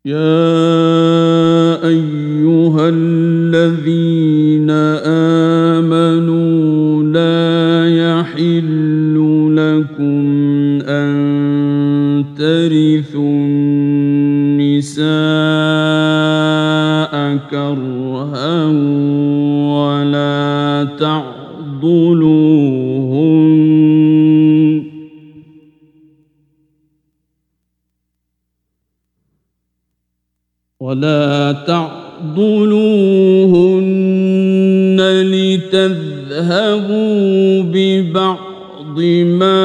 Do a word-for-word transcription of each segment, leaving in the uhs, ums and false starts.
يا أيها الذين آمنوا لا يحل لكم أن ترثوا النساء كرها ولا تعضلوهن ولا تعضلوهن لتذهبوا ببعض ما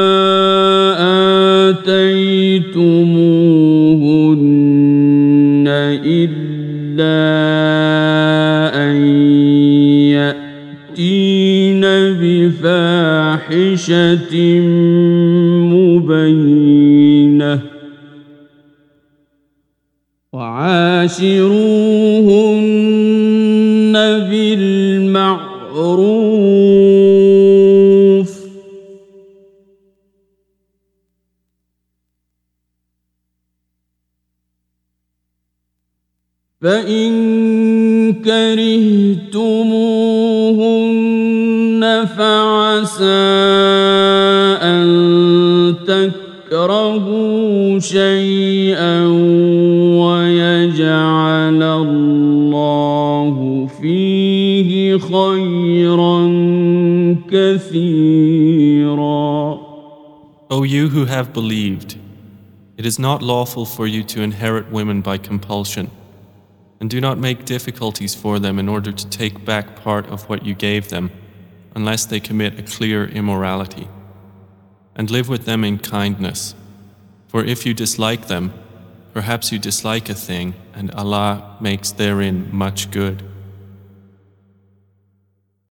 آتيتموهن إلا أن يأتين بفاحشة مبينة وعاشروهن بالمعروف فإن كرهتموهن فعسى أن تكرهوا شيئا ويجعل الله فيه خيرا كثيرا. O you who have believed, it is not lawful for you to inherit women by compulsion, and do not make difficulties for them in order to take back part of what you gave them, unless they commit a clear immorality. And live with them in kindness, for if you dislike them, perhaps you dislike a thing, and Allah makes therein much good.